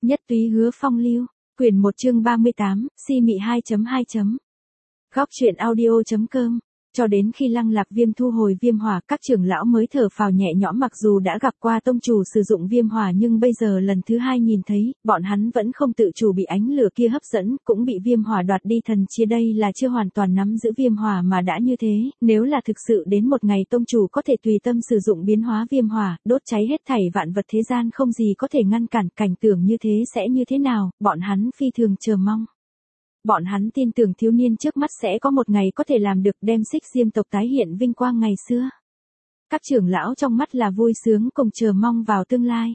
Nhất túy hứa phong lưu, quyển 1 chương 38, si mị 2.2. Góc truyện audio.com. Cho đến khi Lăng Lạc Viêm thu hồi viêm hỏa, các trưởng lão mới thở phào nhẹ nhõm. Mặc dù đã gặp qua tông chủ sử dụng viêm hỏa nhưng bây giờ lần thứ hai nhìn thấy, bọn hắn vẫn không tự chủ bị ánh lửa kia hấp dẫn, cũng bị viêm hỏa đoạt đi thần chia. Đây là chưa hoàn toàn nắm giữ viêm hỏa mà đã như thế, nếu là thực sự đến một ngày tông chủ có thể tùy tâm sử dụng biến hóa viêm hỏa, đốt cháy hết thảy vạn vật thế gian không gì có thể ngăn cản, cảnh tượng như thế sẽ như thế nào, bọn hắn phi thường chờ mong. Bọn hắn tin tưởng thiếu niên trước mắt sẽ có một ngày có thể làm được, đem Xích Diêm tộc tái hiện vinh quang ngày xưa. Các trưởng lão trong mắt là vui sướng cùng chờ mong vào tương lai.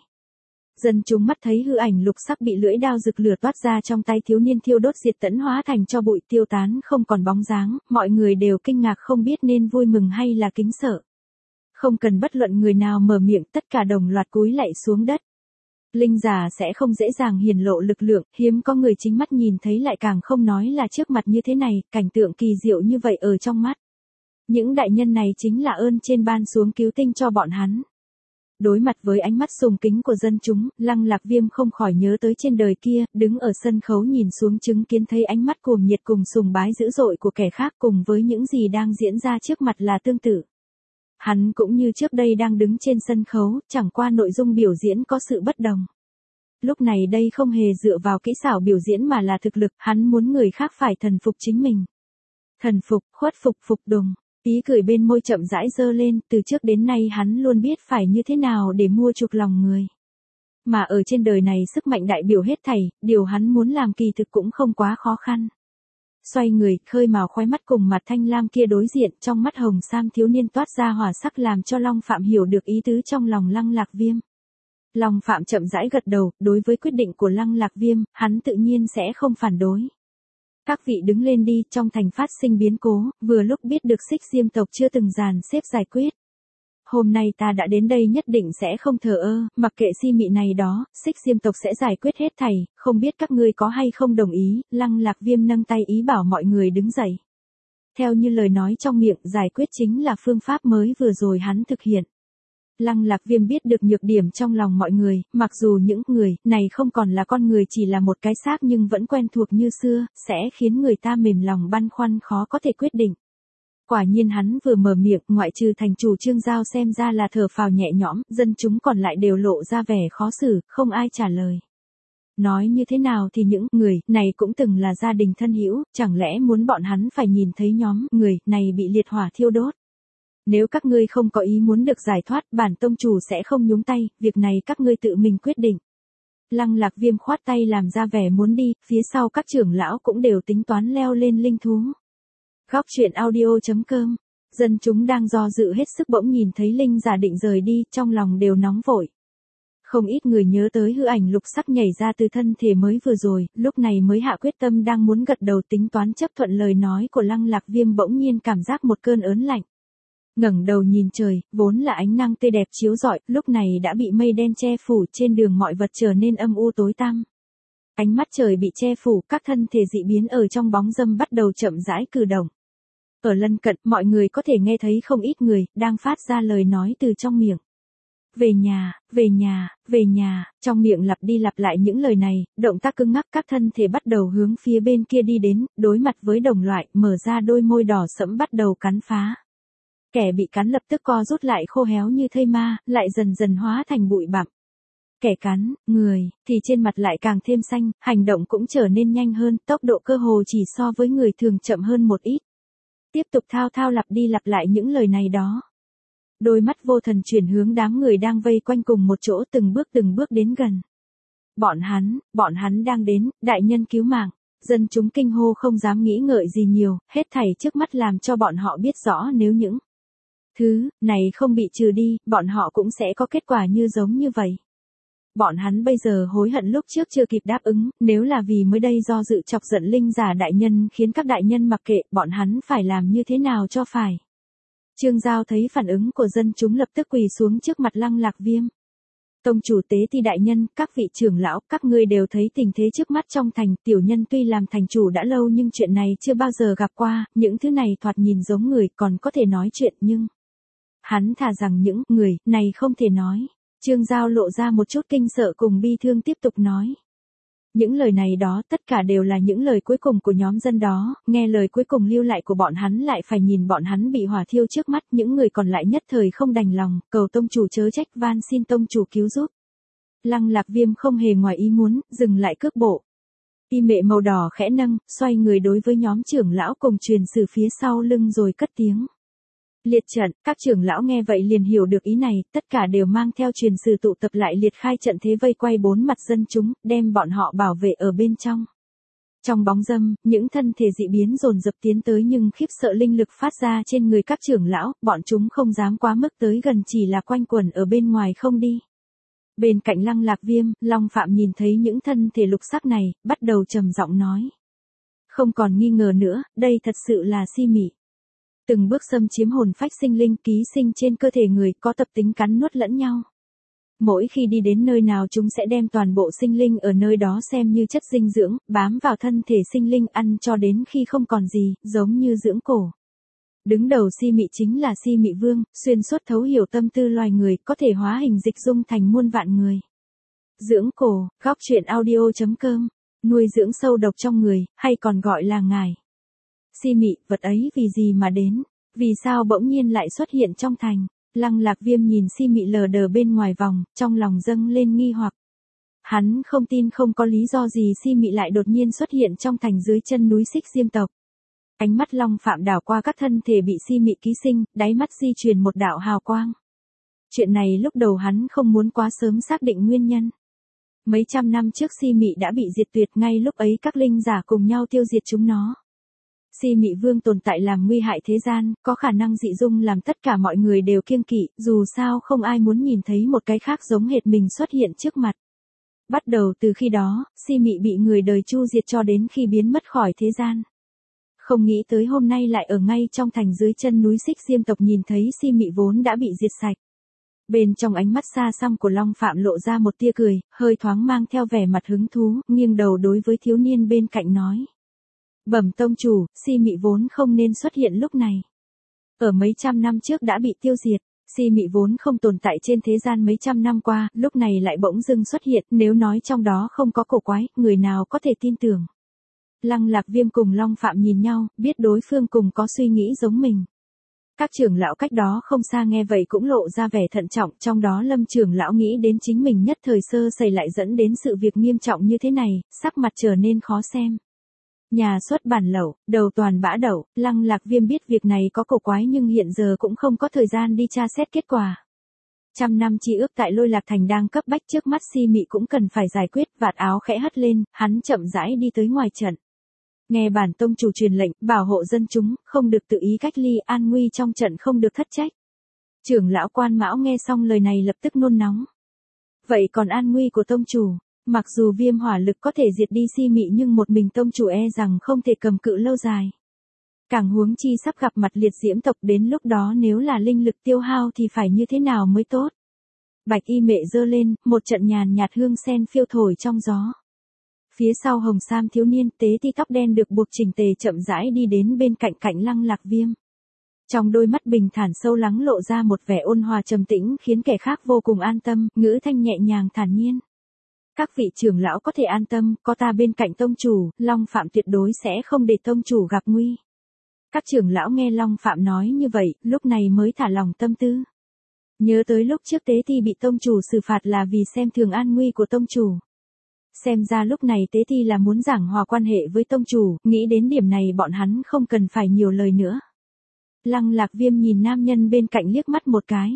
Dân chúng mắt thấy hư ảnh lục sắc bị lưỡi đao rực lửa toát ra trong tay thiếu niên thiêu đốt diệt tẫn, hóa thành cho bụi tiêu tán không còn bóng dáng, mọi người đều kinh ngạc không biết nên vui mừng hay là kính sợ. Không cần bất luận người nào mở miệng, tất cả đồng loạt cúi lạy xuống đất. Linh giả sẽ không dễ dàng hiển lộ lực lượng, hiếm có người chính mắt nhìn thấy, lại càng không nói là trước mặt như thế này, cảnh tượng kỳ diệu như vậy ở trong mắt. Những đại nhân này chính là ơn trên ban xuống cứu tinh cho bọn hắn. Đối mặt với ánh mắt sùng kính của dân chúng, Lăng Lạc Viêm không khỏi nhớ tới trên đời kia, đứng ở sân khấu nhìn xuống chứng kiến thấy ánh mắt cuồng nhiệt cùng sùng bái dữ dội của kẻ khác cùng với những gì đang diễn ra trước mặt là tương tự. Hắn cũng như trước đây đang đứng trên sân khấu, chẳng qua nội dung biểu diễn có sự bất đồng. Lúc này đây không hề dựa vào kỹ xảo biểu diễn mà là thực lực, hắn muốn người khác phải thần phục chính mình. Thần phục, khuất phục, phục tùng. Ý cười bên môi chậm rãi dơ lên, từ trước đến nay hắn luôn biết phải như thế nào để mua chuộc lòng người. Mà ở trên đời này sức mạnh đại biểu hết thảy, điều hắn muốn làm kỳ thực cũng không quá khó khăn. Xoay người, khơi mào khóe mắt cùng mặt thanh lam kia đối diện, trong mắt hồng sam thiếu niên toát ra hỏa sắc làm cho Long Phạm hiểu được ý tứ trong lòng Lăng Lạc Viêm. Long Phạm chậm rãi gật đầu, đối với quyết định của Lăng Lạc Viêm, hắn tự nhiên sẽ không phản đối. Các vị đứng lên đi, trong thành phát sinh biến cố, vừa lúc biết được Xích Diêm tộc chưa từng dàn xếp giải quyết. Hôm nay ta đã đến đây nhất định sẽ không thờ ơ, mặc kệ si mị này đó, Xích Diêm tộc sẽ giải quyết hết thảy, không biết các ngươi có hay không đồng ý. Lăng Lạc Viêm nâng tay ý bảo mọi người đứng dậy. Theo như lời nói trong miệng, giải quyết chính là phương pháp mới vừa rồi hắn thực hiện. Lăng Lạc Viêm biết được nhược điểm trong lòng mọi người, mặc dù những người này không còn là con người chỉ là một cái xác nhưng vẫn quen thuộc như xưa, sẽ khiến người ta mềm lòng băn khoăn khó có thể quyết định. Quả nhiên hắn vừa mở miệng, ngoại trừ thành chủ Trương Giao xem ra là thở phào nhẹ nhõm, dân chúng còn lại đều lộ ra vẻ khó xử, không ai trả lời. Nói như thế nào thì những người này cũng từng là gia đình thân hữu, chẳng lẽ muốn bọn hắn phải nhìn thấy nhóm người này bị liệt hỏa thiêu đốt? Nếu các ngươi không có ý muốn được giải thoát, bản tông chủ sẽ không nhúng tay, việc này các ngươi tự mình quyết định. Lăng Lạc Viêm khoát tay làm ra vẻ muốn đi, phía sau các trưởng lão cũng đều tính toán leo lên linh thú. Góc truyện audio.com. Dân chúng đang do dự hết sức bỗng nhìn thấy linh giả định rời đi, trong lòng đều nóng vội. Không ít người nhớ tới hư ảnh lục sắc nhảy ra từ thân thể mới vừa rồi, lúc này mới hạ quyết tâm đang muốn gật đầu tính toán chấp thuận lời nói của Lăng Lạc Viêm, bỗng nhiên cảm giác một cơn ớn lạnh. Ngẩng đầu nhìn trời, vốn là ánh nắng tươi đẹp chiếu rọi, lúc này đã bị mây đen che phủ, trên đường mọi vật trở nên âm u tối tăm. Ánh mắt trời bị che phủ, các thân thể dị biến ở trong bóng râm bắt đầu chậm rãi cử động. Ở lân cận, mọi người có thể nghe thấy không ít người đang phát ra lời nói từ trong miệng. Về nhà, về nhà, về nhà, trong miệng lặp đi lặp lại những lời này, động tác cứng ngắc, các thân thể bắt đầu hướng phía bên kia đi đến, đối mặt với đồng loại, mở ra đôi môi đỏ sẫm bắt đầu cắn phá. Kẻ bị cắn lập tức co rút lại khô héo như thây ma, lại dần dần hóa thành bụi bặm. Kẻ cắn, người, thì trên mặt lại càng thêm xanh, hành động cũng trở nên nhanh hơn, tốc độ cơ hồ chỉ so với người thường chậm hơn một ít. Tiếp tục thao thao lặp đi lặp lại những lời này đó. Đôi mắt vô thần chuyển hướng đám người đang vây quanh cùng một chỗ, từng bước đến gần. Bọn hắn đang đến, đại nhân cứu mạng. Dân chúng kinh hô không dám nghĩ ngợi gì nhiều, hết thảy trước mắt làm cho bọn họ biết rõ nếu những thứ này không bị trừ đi, bọn họ cũng sẽ có kết quả như giống như vậy. Bọn hắn bây giờ hối hận lúc trước chưa kịp đáp ứng, nếu là vì mới đây do dự chọc giận linh giả đại nhân khiến các đại nhân mặc kệ, bọn hắn phải làm như thế nào cho phải. Trương Giao thấy phản ứng của dân chúng lập tức quỳ xuống trước mặt Lăng Lạc Viêm. Tông chủ tế ti đại nhân, các vị trưởng lão, các ngươi đều thấy tình thế trước mắt trong thành, tiểu nhân tuy làm thành chủ đã lâu nhưng chuyện này chưa bao giờ gặp qua, những thứ này thoạt nhìn giống người còn có thể nói chuyện nhưng hắn thà rằng những người này không thể nói. Trương Giao lộ ra một chút kinh sợ cùng bi thương tiếp tục nói. Những lời này đó tất cả đều là những lời cuối cùng của nhóm dân đó, nghe lời cuối cùng lưu lại của bọn hắn lại phải nhìn bọn hắn bị hỏa thiêu trước mắt, những người còn lại nhất thời không đành lòng, cầu tông chủ chớ trách, van xin tông chủ cứu giúp. Lăng Lạc Viêm không hề ngoài ý muốn, dừng lại cước bộ. Y mệ màu đỏ khẽ nâng, xoay người đối với nhóm trưởng lão cùng truyền sử phía sau lưng rồi cất tiếng. Liệt trận, các trưởng lão nghe vậy liền hiểu được ý này, tất cả đều mang theo truyền sử tụ tập lại liệt khai trận thế vây quay bốn mặt dân chúng, đem bọn họ bảo vệ ở bên trong. Trong bóng dâm, những thân thể dị biến dồn dập tiến tới nhưng khiếp sợ linh lực phát ra trên người các trưởng lão, bọn chúng không dám quá mức tới gần, chỉ là quanh quẩn ở bên ngoài không đi. Bên cạnh Lăng Lạc Viêm, Long Phạm nhìn thấy những thân thể lục sắc này, bắt đầu trầm giọng nói. Không còn nghi ngờ nữa, đây thật sự là si mị. Từng bước xâm chiếm hồn phách sinh linh ký sinh trên cơ thể người, có tập tính cắn nuốt lẫn nhau. Mỗi khi đi đến nơi nào chúng sẽ đem toàn bộ sinh linh ở nơi đó xem như chất dinh dưỡng, bám vào thân thể sinh linh ăn cho đến khi không còn gì, giống như dưỡng cổ. Đứng đầu si mị chính là si mị vương, xuyên suốt thấu hiểu tâm tư loài người, có thể hóa hình dịch dung thành muôn vạn người. Dưỡng cổ, góc truyện audio.com, nuôi dưỡng sâu độc trong người, hay còn gọi là ngài. Si mị, vật ấy vì gì mà đến, vì sao bỗng nhiên lại xuất hiện trong thành. Lăng Lạc Viêm nhìn si mị lờ đờ bên ngoài vòng, trong lòng dâng lên nghi hoặc. Hắn không tin không có lý do gì si mị lại đột nhiên xuất hiện trong thành dưới chân núi Xích Diêm tộc. Ánh mắt Long Phạm đảo qua các thân thể bị si mị ký sinh, đáy mắt di truyền một đạo hào quang. Chuyện này lúc đầu hắn không muốn quá sớm xác định nguyên nhân. Mấy trăm năm trước si mị đã bị diệt tuyệt, ngay lúc ấy các linh giả cùng nhau tiêu diệt chúng nó. Si mị vương tồn tại làm nguy hại thế gian, có khả năng dị dung làm tất cả mọi người đều kiêng kỵ, dù sao không ai muốn nhìn thấy một cái khác giống hệt mình xuất hiện trước mặt. Bắt đầu từ khi đó, si mị bị người đời chu diệt cho đến khi biến mất khỏi thế gian. Không nghĩ tới hôm nay lại ở ngay trong thành dưới chân núi Xích Diêm tộc nhìn thấy si mị vốn đã bị diệt sạch. Bên trong ánh mắt xa xăm của Long Phạm lộ ra một tia cười, hơi thoáng mang theo vẻ mặt hứng thú, nghiêng đầu đối với thiếu niên bên cạnh nói. Bẩm tông chủ, si mị vốn không nên xuất hiện lúc này. Ở mấy trăm năm trước đã bị tiêu diệt, si mị vốn không tồn tại trên thế gian mấy trăm năm qua, lúc này lại bỗng dưng xuất hiện, nếu nói trong đó không có cổ quái, người nào có thể tin tưởng. Lăng Lạc Viêm cùng Long Phạm nhìn nhau, biết đối phương cùng có suy nghĩ giống mình. Các trưởng lão cách đó không xa nghe vậy cũng lộ ra vẻ thận trọng, trong đó Lâm trưởng lão nghĩ đến chính mình nhất thời sơ sẩy lại dẫn đến sự việc nghiêm trọng như thế này, sắc mặt trở nên khó xem. Nhà xuất bản lậu, đầu toàn bã đậu, Lăng Lạc Viêm biết việc này có cổ quái nhưng hiện giờ cũng không có thời gian đi tra xét kết quả. Trăm năm chi ước tại Lôi Lạc Thành đang cấp bách, trước mắt si mị cũng cần phải giải quyết, vạt áo khẽ hất lên, hắn chậm rãi đi tới ngoài trận. Nghe bản tông chủ truyền lệnh, bảo hộ dân chúng, không được tự ý cách ly, an nguy trong trận không được thất trách. Trưởng lão Quan Mão nghe xong lời này lập tức nôn nóng. Vậy còn an nguy của tông chủ? Mặc dù viêm hỏa lực có thể diệt đi si mị nhưng một mình tông chủ e rằng không thể cầm cự lâu dài. Càng huống chi sắp gặp mặt liệt diễm tộc, đến lúc đó nếu là linh lực tiêu hao thì phải như thế nào mới tốt. Bạch y mệ giơ lên, một trận nhàn nhạt hương sen phiêu thổi trong gió. Phía sau hồng sam thiếu niên tế ti tóc đen được buộc chỉnh tề chậm rãi đi đến bên cạnh Lăng Lạc Viêm. Trong đôi mắt bình thản sâu lắng lộ ra một vẻ ôn hòa trầm tĩnh khiến kẻ khác vô cùng an tâm, ngữ thanh nhẹ nhàng thản nhiên. Các vị trưởng lão có thể an tâm, có ta bên cạnh tông chủ, Long Phạm tuyệt đối sẽ không để tông chủ gặp nguy. Các trưởng lão nghe Long Phạm nói như vậy, lúc này mới thả lòng tâm tư. Nhớ tới lúc trước Tế Ti bị tông chủ xử phạt là vì xem thường an nguy của tông chủ. Xem ra lúc này Tế Ti là muốn giảng hòa quan hệ với tông chủ, nghĩ đến điểm này bọn hắn không cần phải nhiều lời nữa. Lăng Lạc Viêm nhìn nam nhân bên cạnh liếc mắt một cái.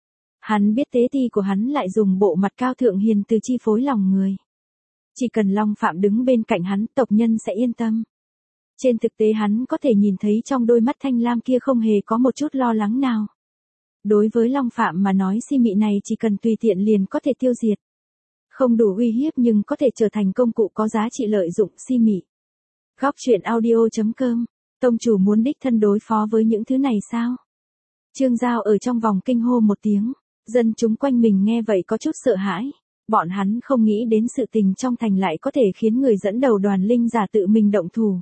Hắn biết Tế Ti của hắn lại dùng bộ mặt cao thượng hiền từ chi phối lòng người. Chỉ cần Long Phạm đứng bên cạnh hắn, tộc nhân sẽ yên tâm. Trên thực tế hắn có thể nhìn thấy trong đôi mắt thanh lam kia không hề có một chút lo lắng nào. Đối với Long Phạm mà nói si mị này chỉ cần tùy tiện liền có thể tiêu diệt. Không đủ uy hiếp nhưng có thể trở thành công cụ có giá trị lợi dụng si mị. Góc truyện audio.com, tông chủ muốn đích thân đối phó với những thứ này sao? Trương Giao ở trong vòng kinh hô một tiếng, dân chúng quanh mình nghe vậy có chút sợ hãi. Bọn hắn không nghĩ đến sự tình trong thành lại có thể khiến người dẫn đầu đoàn linh giả tự mình động thủ.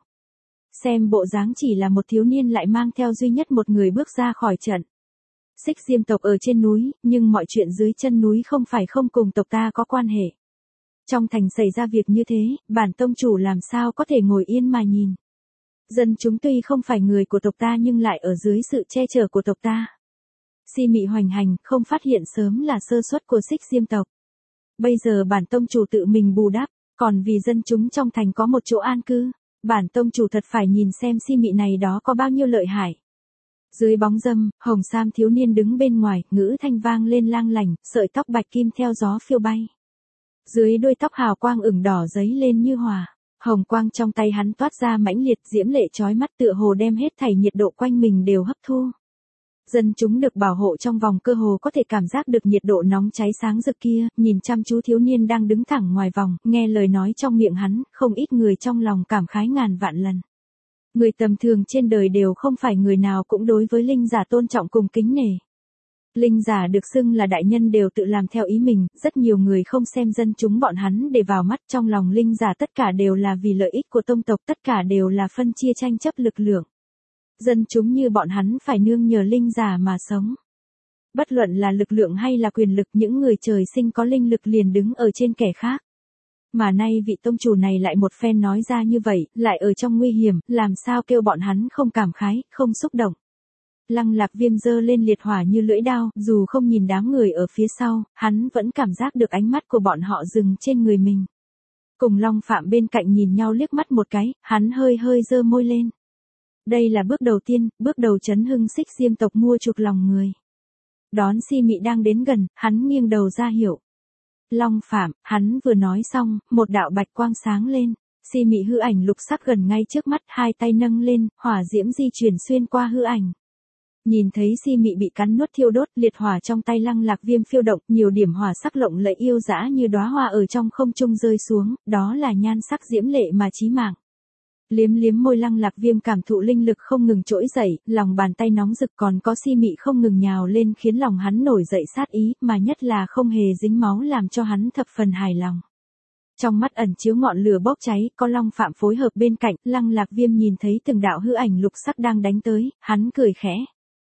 Xem bộ dáng chỉ là một thiếu niên lại mang theo duy nhất một người bước ra khỏi trận. Xích Diêm tộc ở trên núi, nhưng mọi chuyện dưới chân núi không phải không cùng tộc ta có quan hệ. Trong thành xảy ra việc như thế, bản tông chủ làm sao có thể ngồi yên mà nhìn. Dân chúng tuy không phải người của tộc ta nhưng lại ở dưới sự che chở của tộc ta. Si mị hoành hành, không phát hiện sớm là sơ suất của Xích Diêm tộc. Bây giờ bản tông chủ tự mình bù đắp, còn vì dân chúng trong thành có một chỗ an cư, bản tông chủ thật phải nhìn xem si mị này đó có bao nhiêu lợi hại. Dưới bóng râm, hồng sam thiếu niên đứng bên ngoài, ngữ thanh vang lên lang lành, sợi tóc bạch kim theo gió phiêu bay. Dưới đuôi tóc hào quang ửng đỏ giấy lên như hỏa, hồng quang trong tay hắn toát ra mãnh liệt diễm lệ chói mắt tựa hồ đem hết thảy nhiệt độ quanh mình đều hấp thu. Dân chúng được bảo hộ trong vòng cơ hồ có thể cảm giác được nhiệt độ nóng cháy sáng rực kia, nhìn chăm chú thiếu niên đang đứng thẳng ngoài vòng, nghe lời nói trong miệng hắn, không ít người trong lòng cảm khái ngàn vạn lần. Người tầm thường trên đời đều không phải người nào cũng đối với linh giả tôn trọng cùng kính nể. Linh giả được xưng là đại nhân đều tự làm theo ý mình, rất nhiều người không xem dân chúng bọn hắn để vào mắt, trong lòng linh giả tất cả đều là vì lợi ích của tông tộc, tất cả đều là phân chia tranh chấp lực lượng. Dân chúng như bọn hắn phải nương nhờ linh giả mà sống. Bất luận là lực lượng hay là quyền lực, những người trời sinh có linh lực liền đứng ở trên kẻ khác. Mà nay vị tông chủ này lại một phen nói ra như vậy, lại ở trong nguy hiểm, làm sao kêu bọn hắn không cảm khái, không xúc động. Lăng Lạc Viêm giơ lên liệt hỏa như lưỡi đao, dù không nhìn đám người ở phía sau, hắn vẫn cảm giác được ánh mắt của bọn họ dừng trên người mình. Cùng Long Phạm bên cạnh nhìn nhau liếc mắt một cái, hắn hơi hơi giơ môi lên. Đây là bước đầu tiên, bước đầu chấn hưng Xích Diêm tộc mua chuộc lòng người. Đón Si Mị đang đến gần, hắn nghiêng đầu ra hiệu. Long Phạm, hắn vừa nói xong, một đạo bạch quang sáng lên. Si Mị hư ảnh lục sắc gần ngay trước mắt, hai tay nâng lên, hỏa diễm di chuyển xuyên qua hư ảnh. Nhìn thấy Si Mị bị cắn nuốt thiêu đốt, liệt hỏa trong tay Lăng Lạc Viêm phiêu động, nhiều điểm hỏa sắc lộng lẫy yêu dã như đóa hoa ở trong không trung rơi xuống, đó là nhan sắc diễm lệ mà chí mạng. Liếm liếm môi Lăng Lạc Viêm cảm thụ linh lực không ngừng trỗi dậy, lòng bàn tay nóng rực, còn có Si Mị không ngừng nhào lên khiến lòng hắn nổi dậy sát ý, mà nhất là không hề dính máu làm cho hắn thập phần hài lòng. Trong mắt ẩn chiếu ngọn lửa bốc cháy, có Long Phạm phối hợp bên cạnh, Lăng Lạc Viêm nhìn thấy từng đạo hư ảnh lục sắc đang đánh tới, hắn cười khẽ.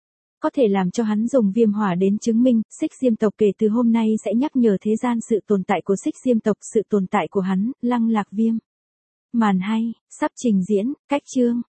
Có thể làm cho hắn dùng viêm hỏa đến chứng minh, Xích Diêm tộc kể từ hôm nay sẽ nhắc nhở thế gian sự tồn tại của Xích Diêm tộc, sự tồn tại của hắn, Lăng Lạc Viêm. Màn hay, sắp trình diễn, cách chương.